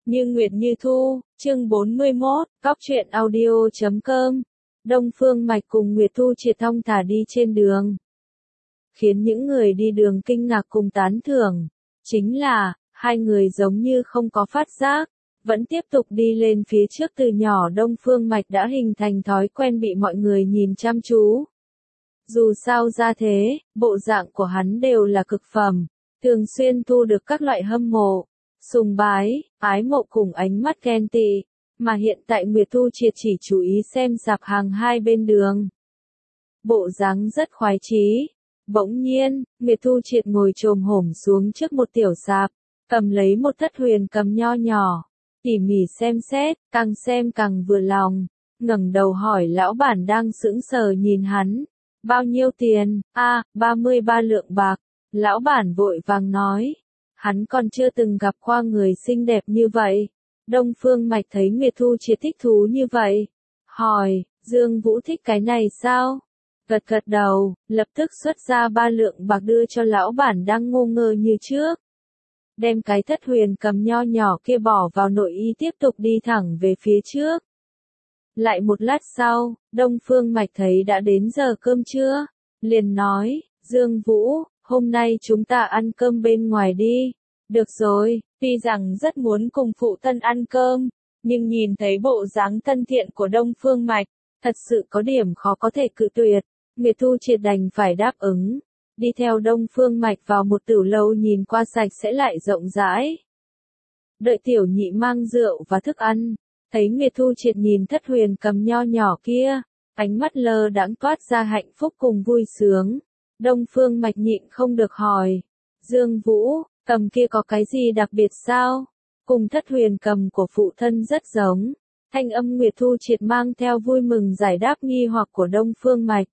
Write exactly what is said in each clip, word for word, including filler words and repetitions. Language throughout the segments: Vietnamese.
Như Nguyệt Như Thu, chương bốn mươi mốt, Cóc truyện audio chấm com. Đông Phương Mạch cùng Nguyệt Thu Triệt thong thả đi trên đường. Khiến những người đi đường kinh ngạc cùng tán thưởng. Chính là, hai người giống như không có phát giác, vẫn tiếp tục đi lên phía trước. Từ nhỏ Đông Phương Mạch đã hình thành thói quen bị mọi người nhìn chăm chú. Dù sao ra thế, bộ dạng của hắn đều là cực phẩm, thường xuyên thu được các loại hâm mộ, sùng bái, ái mộ cùng ánh mắt ghen tị, mà hiện tại Nguyệt Thu Triệt chỉ chú ý xem sạp hàng hai bên đường. Bộ dáng rất khoái chí. Bỗng nhiên, Nguyệt Thu Triệt ngồi chồm hổm xuống trước một tiểu sạp, cầm lấy một thất huyền cầm nho nhỏ, tỉ mỉ xem xét, càng xem càng vừa lòng, ngẩng đầu hỏi lão bản đang sững sờ nhìn hắn. Bao nhiêu tiền? A, ba mươi ba lượng bạc. Lão bản vội vàng nói. Hắn còn chưa từng gặp qua người xinh đẹp như vậy. Đông Phương Mạch thấy Nguyệt Thu Triệt thích thú như vậy. Hỏi, Dương Vũ thích cái này sao? Gật gật đầu, lập tức xuất ra ba lượng bạc đưa cho lão bản đang ngô ngơ như trước. Đem cái thất huyền cầm nho nhỏ kia bỏ vào nội y tiếp tục đi thẳng về phía trước. Lại một lát sau, Đông Phương Mạch thấy đã đến giờ cơm trưa, liền nói, Dương Vũ, hôm nay chúng ta ăn cơm bên ngoài đi. Được rồi, tuy rằng rất muốn cùng phụ thân ăn cơm, nhưng nhìn thấy bộ dáng thân thiện của Đông Phương Mạch, thật sự có điểm khó có thể cự tuyệt. Nguyệt Thu Triệt đành phải đáp ứng, đi theo Đông Phương Mạch vào một tửu lâu nhìn qua sạch sẽ lại rộng rãi. Đợi tiểu nhị mang rượu và thức ăn. Thấy Nguyệt Thu Triệt nhìn thất huyền cầm nho nhỏ kia, ánh mắt lơ đãng toát ra hạnh phúc cùng vui sướng. Đông Phương Mạch nhịn không được hỏi, Dương Vũ, cầm kia có cái gì đặc biệt sao? Cùng thất huyền cầm của phụ thân rất giống. Thanh âm Nguyệt Thu Triệt mang theo vui mừng giải đáp nghi hoặc của Đông Phương Mạch.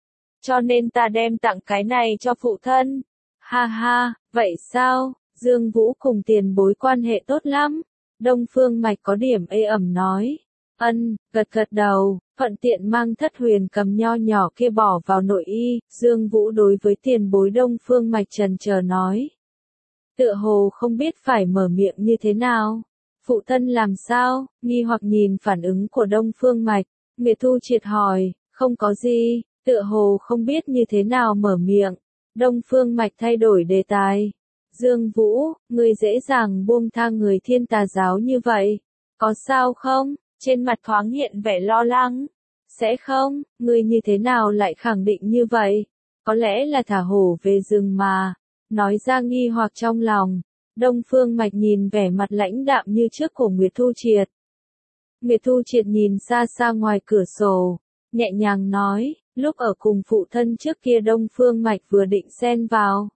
Cho nên ta đem tặng cái này cho phụ thân. Ha ha, vậy sao? Dương Vũ cùng tiền bối quan hệ tốt lắm. Đông Phương Mạch có điểm ê ẩm nói. Ân, gật gật đầu, thuận tiện mang thất huyền cầm nho nhỏ kia bỏ vào nội y. Dương Vũ đối với tiền bối Đông Phương Mạch trần chờ nói. Tựa hồ không biết phải mở miệng như thế nào. Phụ thân làm sao? Nghi hoặc nhìn phản ứng của Đông Phương Mạch. Nguyệt Thu Triệt hỏi, không có gì, tựa hồ không biết như thế nào mở miệng. Đông Phương Mạch thay đổi đề tài. Dương Vũ, ngươi dễ dàng buông tha người Thiên Tà giáo như vậy. Có sao không? Trên mặt thoáng hiện vẻ lo lắng. Sẽ không, ngươi như thế nào lại khẳng định như vậy? Có lẽ là thả hổ về rừng mà. Nói ra nghi hoặc trong lòng. Đông Phương Mạch nhìn vẻ mặt lãnh đạm như trước của Nguyệt Thu Triệt. Nguyệt Thu Triệt nhìn xa xa ngoài cửa sổ, nhẹ nhàng nói, lúc ở cùng phụ thân trước kia Đông Phương Mạch vừa định xen vào.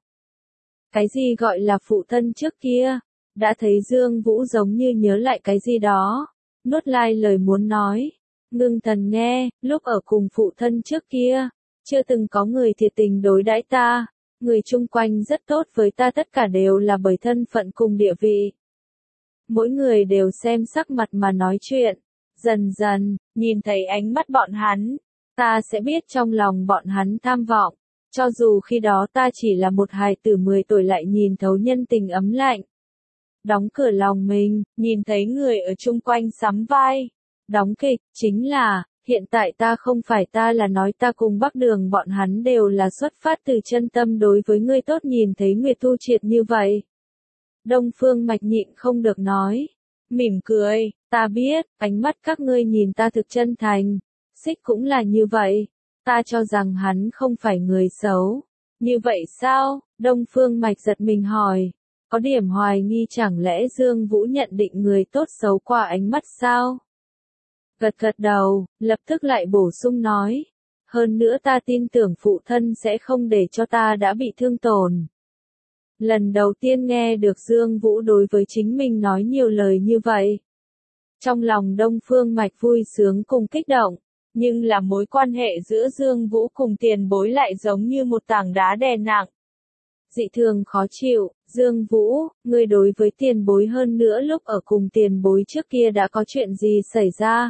Cái gì gọi là phụ thân trước kia? Đã thấy Dương Vũ giống như nhớ lại cái gì đó. Nuốt lai lời muốn nói. Ngưng thần nghe, lúc ở cùng phụ thân trước kia, chưa từng có người thiệt tình đối đãi ta. Người chung quanh rất tốt với ta, tất cả đều là bởi thân phận cùng địa vị. Mỗi người đều xem sắc mặt mà nói chuyện. Dần dần, nhìn thấy ánh mắt bọn hắn, ta sẽ biết trong lòng bọn hắn tham vọng. Cho dù khi đó ta chỉ là một hài tử mười tuổi lại nhìn thấu nhân tình ấm lạnh. Đóng cửa lòng mình, nhìn thấy người ở chung quanh sắm vai. Đóng kịch, chính là, hiện tại ta không phải ta là nói ta cùng Bắc Đường bọn hắn đều là xuất phát từ chân tâm đối với ngươi tốt. Nhìn thấy Nguyệt Thu Triệt như vậy. Đông Phương Mạch nhịn không được nói. Mỉm cười, ta biết, ánh mắt các ngươi nhìn ta thực chân thành. Xích cũng là như vậy. Ta cho rằng hắn không phải người xấu. Như vậy sao? Đông Phương Mạch giật mình hỏi. Có điểm hoài nghi chẳng lẽ Dương Vũ nhận định người tốt xấu qua ánh mắt sao? Gật gật đầu, lập tức lại bổ sung nói. Hơn nữa ta tin tưởng phụ thân sẽ không để cho ta đã bị thương tổn. Lần đầu tiên nghe được Dương Vũ đối với chính mình nói nhiều lời như vậy. Trong lòng Đông Phương Mạch vui sướng cùng kích động. Nhưng là mối quan hệ giữa Dương Vũ cùng tiền bối lại giống như một tảng đá đè nặng. Dị thường khó chịu, Dương Vũ, ngươi đối với tiền bối hơn nữa lúc ở cùng tiền bối trước kia đã có chuyện gì xảy ra?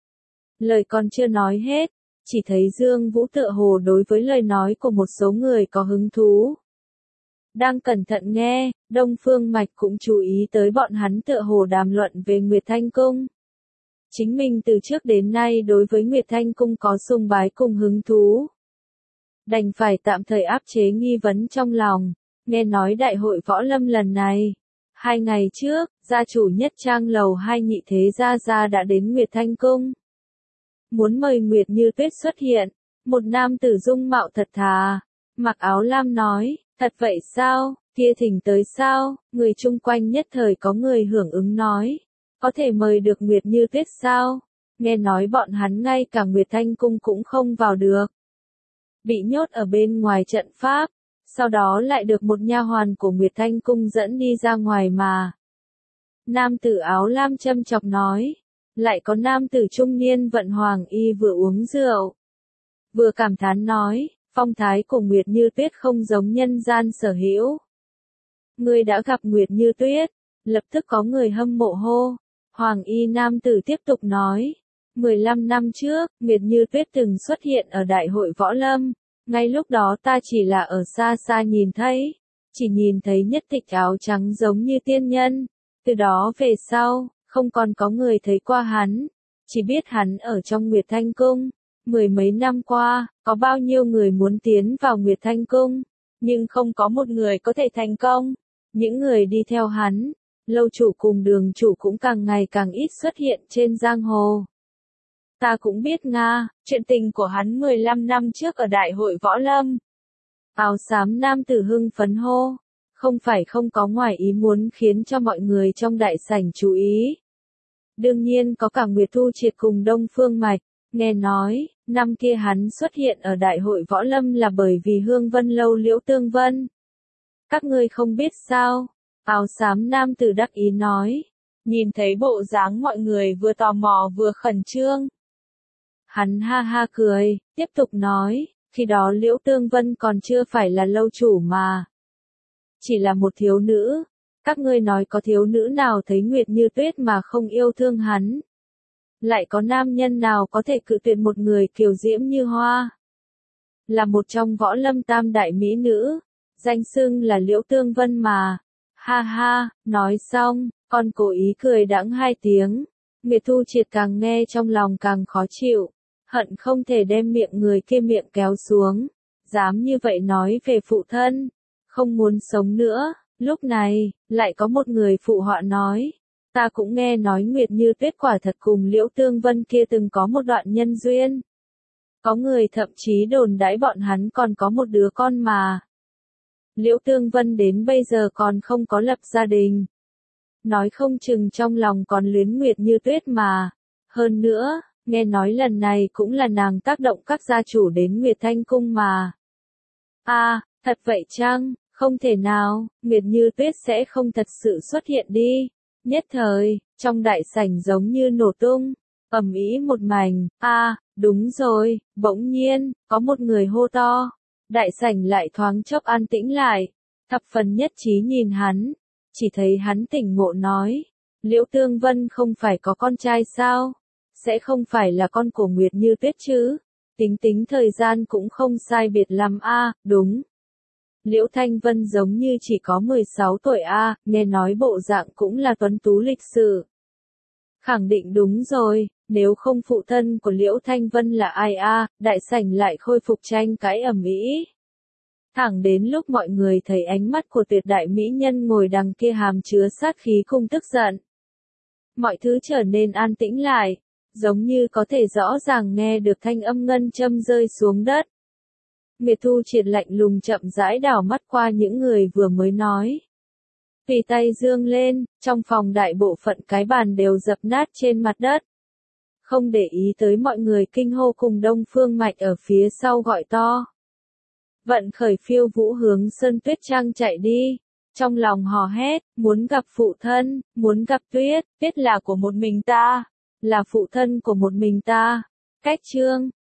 Lời còn chưa nói hết, chỉ thấy Dương Vũ tựa hồ đối với lời nói của một số người có hứng thú. Đang cẩn thận nghe, Đông Phương Mạch cũng chú ý tới bọn hắn tựa hồ đàm luận về Nguyệt Thanh Cung. Chính mình từ trước đến nay đối với Nguyệt Thanh Cung có sùng bái cùng hứng thú. Đành phải tạm thời áp chế nghi vấn trong lòng, nghe nói đại hội võ lâm lần này. Hai ngày trước, gia chủ Nhất Trang lầu hai Nhị Thế Gia Gia đã đến Nguyệt Thanh Cung. Muốn mời Nguyệt Như Tuyết xuất hiện, một nam tử dung mạo thật thà, mặc áo lam nói, thật vậy sao, kia thỉnh tới sao, người chung quanh nhất thời có người hưởng ứng nói, có thể mời được Nguyệt Như Tuyết sao, nghe nói bọn hắn ngay cả Nguyệt Thanh Cung cũng không vào được. Bị nhốt ở bên ngoài trận pháp, sau đó lại được một nha hoàn của Nguyệt Thanh Cung dẫn đi ra ngoài mà. Nam tử áo lam châm chọc nói, lại có nam tử trung niên vận hoàng y vừa uống rượu. Vừa cảm thán nói, phong thái của Nguyệt Như Tuyết không giống nhân gian sở hữu. Người đã gặp Nguyệt Như Tuyết, lập tức có người hâm mộ hô. Hoàng y nam tử tiếp tục nói, mười lăm năm trước, Nguyệt Như Tuyết từng xuất hiện ở đại hội võ lâm, ngay lúc đó ta chỉ là ở xa xa nhìn thấy, chỉ nhìn thấy nhất tịch áo trắng giống như tiên nhân, từ đó về sau, không còn có người thấy qua hắn, chỉ biết hắn ở trong Nguyệt Thanh Cung. Mười mấy năm qua, có bao nhiêu người muốn tiến vào Nguyệt Thanh Cung, nhưng không có một người có thể thành công. Những người đi theo hắn, lâu chủ cùng đường chủ cũng càng ngày càng ít xuất hiện trên giang hồ. Ta cũng biết Nga, chuyện tình của hắn mười lăm năm trước ở đại hội võ lâm. Áo xám nam tử hưng phấn hô, không phải không có ngoài ý muốn khiến cho mọi người trong đại sảnh chú ý. Đương nhiên có cả Nguyệt Thu Triệt cùng Đông Phương Mạch, nghe nói, năm kia hắn xuất hiện ở đại hội võ lâm là bởi vì Hương Vân Lâu Liễu Tương Vân. Các ngươi không biết sao, áo xám nam tử đắc ý nói, nhìn thấy bộ dáng mọi người vừa tò mò vừa khẩn trương. Hắn ha ha cười, tiếp tục nói, khi đó Liễu Tương Vân còn chưa phải là lâu chủ mà. Chỉ là một thiếu nữ, các ngươi nói có thiếu nữ nào thấy Nguyệt Như Tuyết mà không yêu thương hắn. Lại có nam nhân nào có thể cự tuyệt một người kiều diễm như hoa. Là một trong võ lâm tam đại mỹ nữ, danh xưng là Liễu Tương Vân mà. Ha ha, nói xong, còn cố ý cười đãng hai tiếng. Nguyệt Thu Triệt càng nghe trong lòng càng khó chịu, hận không thể đem miệng người kia miệng kéo xuống. Dám như vậy nói về phụ thân, không muốn sống nữa. Lúc này, lại có một người phụ họa nói, ta cũng nghe nói Nguyệt Như Tuyết quả thật cùng Liễu Tương Vân kia từng có một đoạn nhân duyên. Có người thậm chí đồn đãi bọn hắn còn có một đứa con mà. Liễu Tương Vân đến bây giờ còn không có lập gia đình. Nói không chừng trong lòng còn luyến Nguyệt Như Tuyết mà. Hơn nữa, nghe nói lần này cũng là nàng tác động các gia chủ đến Nguyệt Thanh Cung mà. À, thật vậy chăng? Không thể nào, Nguyệt Như Tuyết sẽ không thật sự xuất hiện đi. Nhất thời, trong đại sảnh giống như nổ tung, ầm ĩ một mảnh. À, đúng rồi, bỗng nhiên, có một người hô to. Đại sảnh lại thoáng chốc an tĩnh lại, thập phần nhất trí nhìn hắn, chỉ thấy hắn tỉnh ngộ nói, Liễu Tương Vân không phải có con trai sao? Sẽ không phải là con của Nguyệt Như Tuyết chứ? Tính tính thời gian cũng không sai biệt lắm a, à, đúng. Liễu Thanh Vân giống như chỉ có mười sáu tuổi a, à, nghe nói bộ dạng cũng là tuấn tú lịch sự. Khẳng định đúng rồi, nếu không phụ thân của Liễu Thanh Vân là ai a, à, đại sảnh lại khôi phục tranh cãi ầm ĩ. Thẳng đến lúc mọi người thấy ánh mắt của tuyệt đại mỹ nhân ngồi đằng kia hàm chứa sát khí cùng tức giận. Mọi thứ trở nên an tĩnh lại, giống như có thể rõ ràng nghe được thanh âm ngân châm rơi xuống đất. Nguyệt Thu Triệt lạnh lùng chậm rãi đảo mắt qua những người vừa mới nói. Tùy tay dương lên, trong phòng đại bộ phận cái bàn đều dập nát trên mặt đất. Không để ý tới mọi người kinh hô cùng Đông Phương Mạch ở phía sau gọi to. Vận khởi phiêu vũ hướng Sơn Tuyết Trang chạy đi. Trong lòng hò hét, muốn gặp phụ thân, muốn gặp Tuyết, Tuyết là của một mình ta, là phụ thân của một mình ta. Cách chương